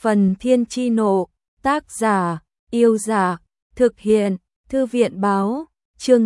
Phần Thiên Chi Nộ, tác giả, Yêu Dạ, thực hiện, Thư viện Báo, chương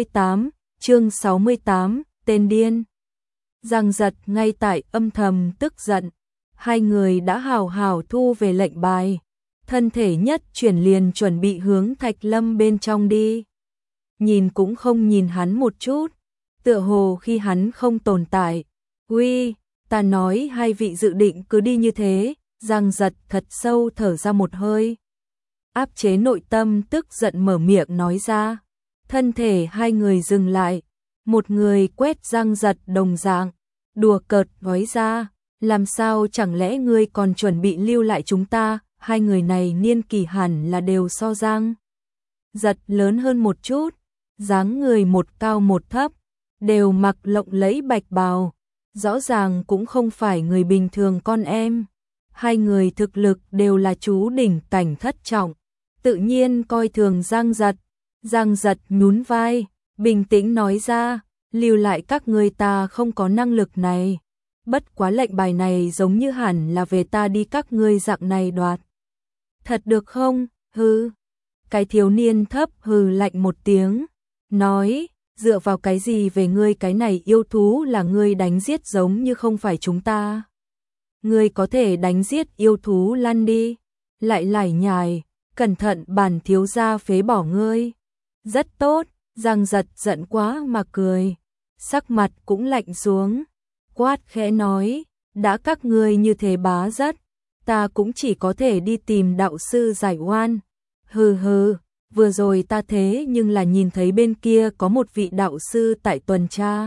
68, tên điên. Giang Giật ngay tại âm thầm tức giận, hai người đã hào hào thu về lệnh bài, thân thể nhất chuyển liền chuẩn bị hướng Thạch Lâm bên trong đi. Nhìn cũng không nhìn hắn một chút, tựa hồ khi hắn không tồn tại. Uy, ta nói hai vị dự định cứ đi như thế. Giang Giật thật sâu thở ra một hơi, áp chế nội tâm tức giận mở miệng nói ra. Thân thể hai người dừng lại, một người quét Giang Giật đồng dạng, đùa cợt nói ra, làm sao chẳng lẽ ngươi còn chuẩn bị lưu lại chúng ta? Hai người này niên kỷ hẳn là đều so Giang Giật lớn hơn một chút, dáng người một cao một thấp, đều mặc lộng lẫy bạch bào, rõ ràng cũng không phải người bình thường con em. Hai người thực lực đều là chú đỉnh cảnh thất trọng, tự nhiên coi thường Giang Giật. Giang Giật nhún vai, bình tĩnh nói ra, lưu lại các ngươi ta không có năng lực này. Bất quá lệnh bài này giống như hẳn là về ta đi các ngươi dạng này đoạt. Thật được không? Hừ. Cái thiếu niên thấp hừ lạnh một tiếng, nói, dựa vào cái gì về ngươi, cái này yêu thú là ngươi đánh giết giống như không phải chúng ta. Ngươi có thể đánh giết yêu thú lăn đi, lại lải nhải, cẩn thận bản thiếu gia phế bỏ ngươi. Rất tốt, Giang Giật giận quá mà cười, sắc mặt cũng lạnh xuống, quát khẽ nói, đã các ngươi như thế bá rất, ta cũng chỉ có thể đi tìm đạo sư giải oan. Hừ hừ, vừa rồi ta thế nhưng là nhìn thấy bên kia có một vị đạo sư tại tuần tra.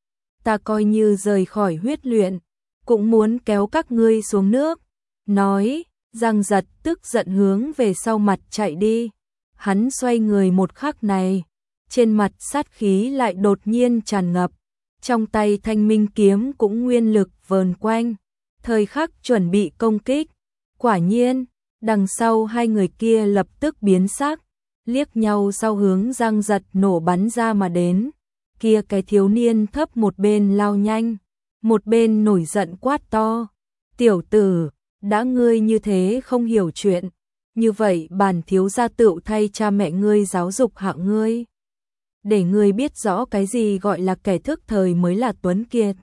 Ta coi như rời khỏi huyết luyện, cũng muốn kéo các ngươi xuống nước. Nói, Giang Giật tức giận hướng về sau mặt chạy đi. Hắn xoay người một khắc này, trên mặt sát khí lại đột nhiên tràn ngập, trong tay Thanh Minh kiếm cũng nguyên lực vờn quanh, thời khắc chuẩn bị công kích. Quả nhiên, đằng sau hai người kia lập tức biến sắc, liếc nhau sau hướng Giang Giật nổ bắn ra mà đến. Kia cái thiếu niên thấp một bên lao nhanh, một bên nổi giận quát to, tiểu tử, đã ngươi như thế không hiểu chuyện, như vậy bản thiếu gia tựu thay cha mẹ ngươi giáo dục hạ ngươi, để ngươi biết rõ cái gì gọi là kẻ thức thời mới là tuấn kiệt.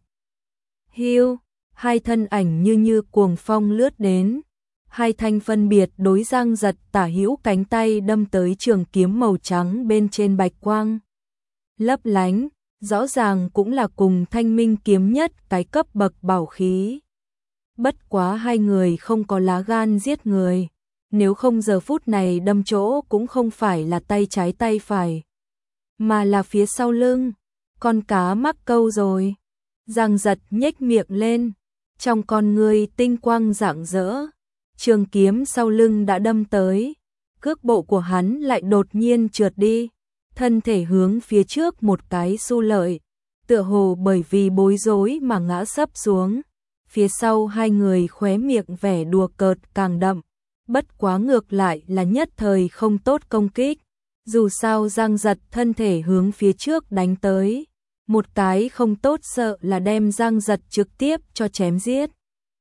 Hiu, hai thân ảnh như cuồng phong lướt đến, hai thanh phân biệt đối Giang Giật tả hữu cánh tay đâm tới trường kiếm màu trắng bên trên bạch quang lấp lánh, rõ ràng cũng là cùng Thanh Minh kiếm nhất cái cấp bậc bảo khí. Bất quá hai người không có lá gan giết người, nếu không giờ phút này đâm chỗ cũng không phải là tay trái tay phải, mà là phía sau lưng, con cá mắc câu rồi. Giang Giật nhếch miệng lên, trong con ngươi tinh quang rạng rỡ, trường kiếm sau lưng đã đâm tới, cước bộ của hắn lại đột nhiên trượt đi, thân thể hướng phía trước một cái xu lợi, tựa hồ bởi vì bối rối mà ngã sấp xuống. Phía sau hai người khóe miệng vẻ đùa cợt càng đậm, bất quá ngược lại là nhất thời không tốt công kích. Dù sao Giang Giật thân thể hướng phía trước đánh tới, một cái không tốt sợ là đem Giang Giật trực tiếp cho chém giết.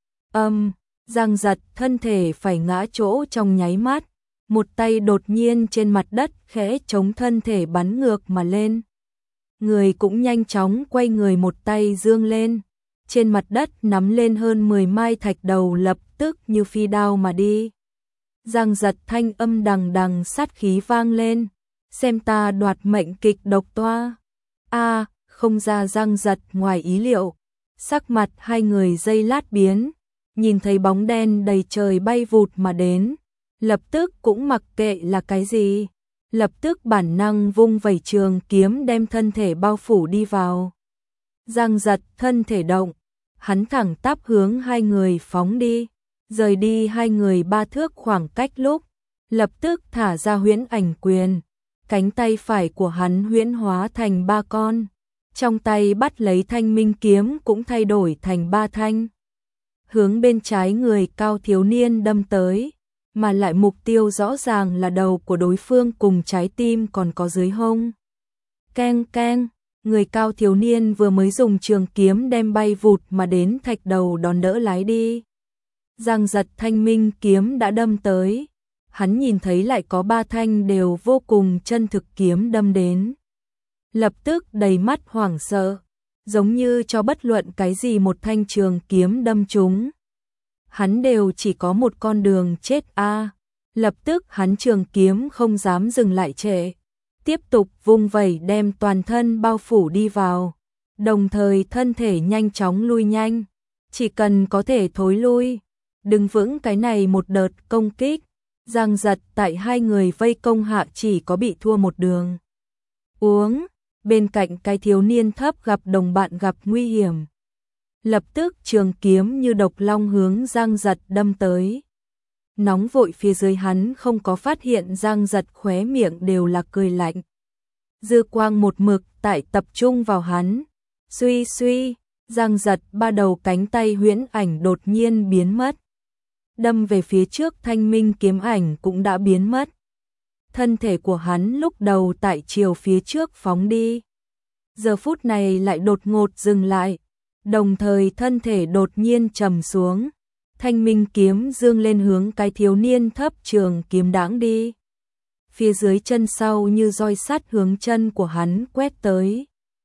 Giang Giật thân thể phải ngã chỗ trong nháy mắt, một tay đột nhiên trên mặt đất khẽ chống thân thể bắn ngược mà lên. Người cũng nhanh chóng quay người một tay dương lên, trên mặt đất nắm lên hơn 10 mai thạch đầu lập tức như phi đao mà đi. Giang Giật thanh âm đằng đằng sát khí vang lên, xem ta đoạt mệnh kịch độc toa. Không ra. Giang Giật ngoài ý liệu, sắc mặt hai người giây lát biến, nhìn thấy bóng đen đầy trời bay vụt mà đến, lập tức cũng mặc kệ là cái gì, lập tức bản năng vung vẩy trường kiếm đem thân thể bao phủ đi vào. Giang Giật thân thể động, hắn thẳng tắp hướng hai người phóng đi, rời đi hai người 3 thước khoảng cách lúc, lập tức thả ra huyễn ảnh quyền, cánh tay phải của hắn huyễn hóa thành 3 con, trong tay bắt lấy Thanh Minh kiếm cũng thay đổi thành 3 thanh, hướng bên trái người cao thiếu niên đâm tới, mà lại mục tiêu rõ ràng là đầu của đối phương cùng trái tim còn có dưới hông. Keng keng, người cao thiếu niên vừa mới dùng trường kiếm đem bay vụt mà đến thạch đầu đón đỡ lái đi. Giang Giật thanh minh kiếm đã đâm tới. Hắn nhìn thấy lại có 3 thanh đều vô cùng chân thực kiếm đâm đến. Lập tức đầy mắt hoảng sợ, giống như cho bất luận cái gì một thanh trường kiếm đâm trúng. Hắn đều chỉ có một con đường chết a. Lập tức hắn trường kiếm không dám dừng lại trễ, tiếp tục vung vẩy đem toàn thân bao phủ đi vào, đồng thời thân thể nhanh chóng lui nhanh, chỉ cần có thể thối lui, đứng vững cái này một đợt công kích. Giang Giật tại 2 người vây công hạ chỉ có bị thua một đường. Uống, bên cạnh cái thiếu niên thấp gặp đồng bạn gặp nguy hiểm. Lập tức trường kiếm như độc long hướng Giang Giật đâm tới. Nóng vội phía dưới hắn không có phát hiện Giang Giật khóe miệng đều là cười lạnh. Dư quang một mực tại tập trung vào hắn. Suy suy, Giang Giật 3 đầu cánh tay huyễn ảnh đột nhiên biến mất. Đâm về phía trước thanh minh kiếm ảnh cũng đã biến mất. Thân thể của hắn lúc đầu tại chiều phía trước phóng đi. Giờ phút này lại đột ngột dừng lại. Đồng thời thân thể đột nhiên trầm xuống. Thanh minh kiếm dương lên hướng cái thiếu niên thấp trường kiếm đãng đi. Phía dưới chân sau như roi sắt hướng chân của hắn quét tới.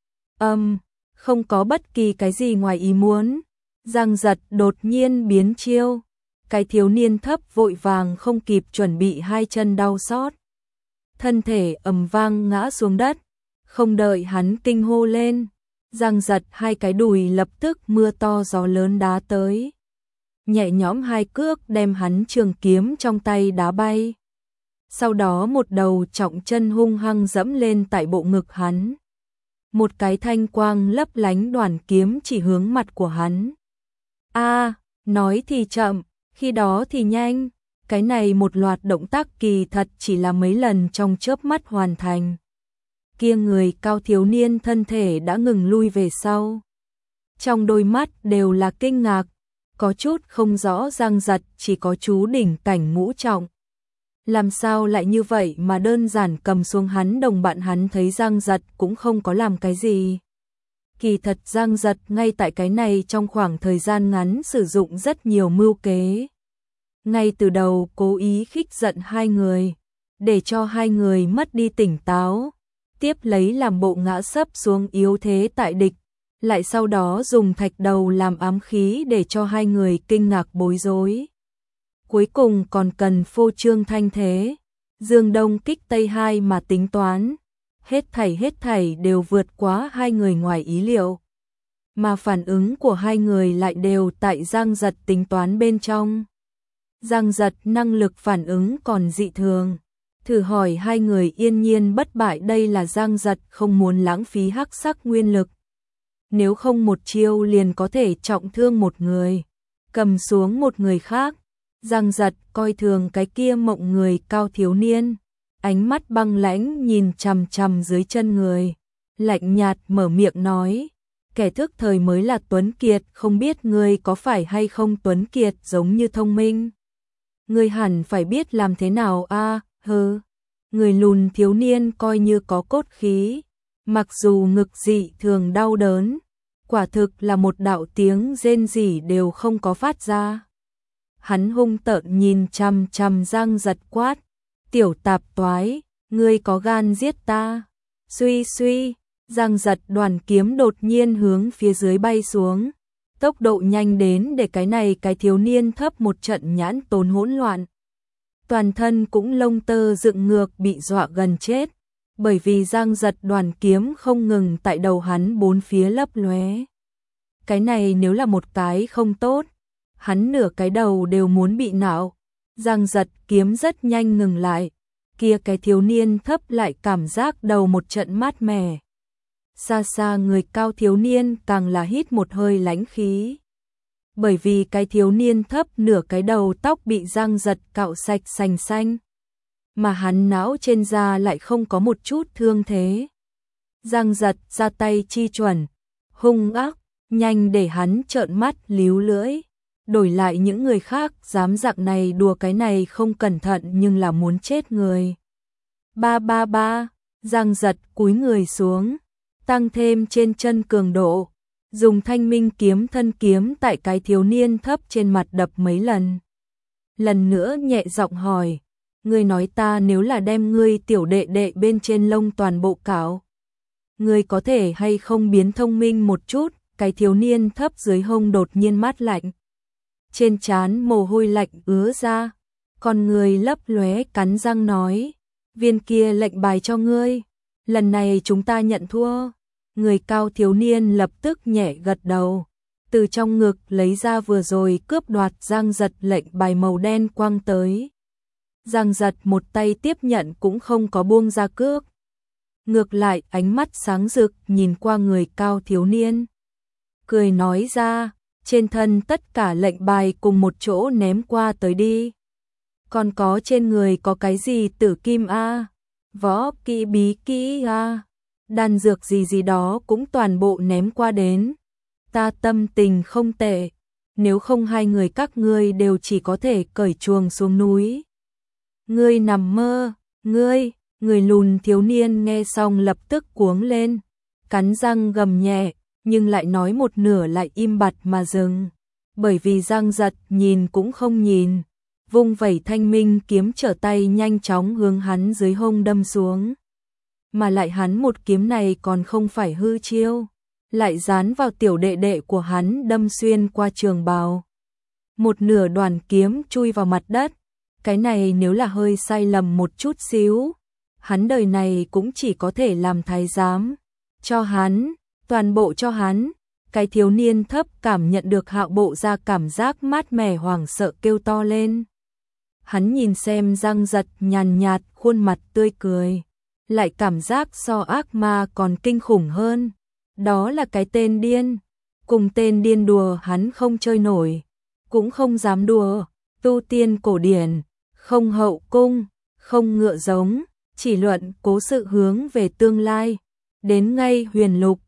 Không có bất kỳ cái gì ngoài ý muốn. Giang Giật đột nhiên biến chiêu. Cái thiếu niên thấp vội vàng không kịp chuẩn bị 2 chân đau xót. Thân thể ầm vang ngã xuống đất. Không đợi hắn kinh hô lên. Giang Giật 2 cái đùi lập tức mưa to gió lớn đá tới. Nhẹ nhõm 2 cước đem hắn trường kiếm trong tay đá bay. Sau đó một đầu trọng chân hung hăng dẫm lên tại bộ ngực hắn. Một cái thanh quang lấp lánh đoàn kiếm chỉ hướng mặt của hắn. Nói thì chậm, khi đó thì nhanh. Cái này một loạt động tác kỳ thật chỉ là mấy lần trong chớp mắt hoàn thành. Kia người cao thiếu niên thân thể đã ngừng lui về sau. Trong đôi mắt đều là kinh ngạc, có chút không rõ. Giang Giật chỉ có chú đỉnh cảnh ngũ trọng. Làm sao lại như vậy mà đơn giản cầm xuống hắn. Đồng bạn hắn thấy Giang Giật cũng không có làm cái gì. Kỳ thật Giang Giật ngay tại cái này trong khoảng thời gian ngắn sử dụng rất nhiều mưu kế. Ngay từ đầu cố ý khích giận 2 người, để cho 2 người mất đi tỉnh táo, tiếp lấy làm bộ ngã sấp xuống yếu thế tại địch, lại sau đó dùng thạch đầu làm ám khí để cho 2 người kinh ngạc bối rối. Cuối cùng còn cần phô trương thanh thế, dương đông kích tây 2 mà tính toán, hết thảy đều vượt quá 2 người ngoài ý liệu. Mà phản ứng của 2 người lại đều tại Giang Giật tính toán bên trong. Giang Giật năng lực phản ứng còn dị thường. Thử hỏi 2 người yên nhiên bất bại, đây là Giang Giật không muốn lãng phí hắc sắc nguyên lực. Nếu không một chiêu liền có thể trọng thương một người, cầm xuống một người khác. Giang Giật coi thường cái kia mộng người cao thiếu niên, ánh mắt băng lãnh nhìn chằm chằm dưới chân người, lạnh nhạt mở miệng nói, kẻ thức thời mới là Tuấn Kiệt, không biết ngươi có phải hay không Tuấn Kiệt giống như thông minh. Ngươi hẳn phải biết làm thế nào Người lùn thiếu niên coi như có cốt khí, mặc dù ngực dị thường đau đớn, quả thực là một đạo tiếng rên rỉ đều không có phát ra. Hắn hung tợn nhìn chằm chằm Giang Giật quát, tiểu tạp toái, ngươi có gan giết ta. Suy suy, Giang Giật đoàn kiếm đột nhiên hướng phía dưới bay xuống, tốc độ nhanh đến để cái thiếu niên thấp một trận nhãn tốn hỗn loạn. Toàn thân cũng lông tơ dựng ngược bị dọa gần chết, bởi vì Giang Giật đoàn kiếm không ngừng tại đầu hắn bốn phía lấp lóe. Cái này nếu là một cái không tốt, hắn nửa cái đầu đều muốn bị nạo. Giang Giật kiếm rất nhanh ngừng lại, kia cái thiếu niên thấp lại cảm giác đầu một trận mát mẻ. Xa xa người cao thiếu niên càng là hít một hơi lãnh khí. Bởi vì cái thiếu niên thấp nửa cái đầu tóc bị Giang Giật cạo sạch sành xanh, mà hắn não trên da lại không có một chút thương thế. Giang Giật ra tay chi chuẩn, hung ác, nhanh để hắn trợn mắt líu lưỡi. Đổi lại những người khác dám dạng này đùa cái này không cẩn thận nhưng là muốn chết người. Ba, Giang Giật cúi người xuống, tăng thêm trên chân cường độ. dùng thanh minh kiếm thân kiếm tại cái thiếu niên thấp trên mặt đập mấy lần. Lần nữa nhẹ giọng hỏi, ngươi nói ta nếu là đem ngươi tiểu đệ đệ bên trên lông toàn bộ cạo, ngươi có thể hay không biến thông minh một chút? Cái thiếu niên thấp dưới hông đột nhiên mát lạnh. Trên trán mồ hôi lạnh ứa ra, con người lấp lóe cắn răng nói, viên kia lệnh bài cho ngươi, lần này chúng ta nhận thua. Người cao thiếu niên lập tức nhẹ gật đầu, từ trong ngực lấy ra vừa rồi cướp đoạt Giang Giật lệnh bài màu đen quăng tới. Giang Giật một tay tiếp nhận cũng không có buông ra cước. Ngược lại ánh mắt sáng rực nhìn qua người cao thiếu niên. Cười nói ra, trên thân tất cả lệnh bài cùng một chỗ ném qua tới đi. Còn có trên người có cái gì tử kim a, võ kỹ bí kỹ a, đan dược gì gì đó cũng toàn bộ ném qua đến. Ta tâm tình không tệ, nếu không hai người các ngươi đều chỉ có thể cởi chuồng xuống núi. Ngươi nằm mơ, người lùn thiếu niên nghe xong lập tức cuống lên, cắn răng gầm nhẹ, nhưng lại nói một nửa lại im bặt mà dừng, bởi vì Giang Giật nhìn cũng không nhìn, vung vẩy thanh minh kiếm trở tay nhanh chóng hướng hắn dưới hông đâm xuống. Mà lại hắn một kiếm này còn không phải hư chiêu, lại dán vào tiểu đệ đệ của hắn đâm xuyên qua trường bào. Một nửa đoàn kiếm chui vào mặt đất, cái này nếu là hơi sai lầm một chút xíu, hắn đời này cũng chỉ có thể làm thái giám. Cho hắn, toàn bộ cho hắn. Cái thiếu niên thấp cảm nhận được Hạo Bộ ra cảm giác mát mẻ hoảng sợ kêu to lên. Hắn nhìn xem Giang Giật nhàn nhạt khuôn mặt tươi cười, lại cảm giác so ác ma còn kinh khủng hơn. Đó là cái tên điên, cùng tên điên đùa hắn không chơi nổi, cũng không dám đùa. Tu tiên cổ điển, không hậu cung, không ngựa giống, chỉ luận cố sự hướng về tương lai. Đến ngay huyền lục,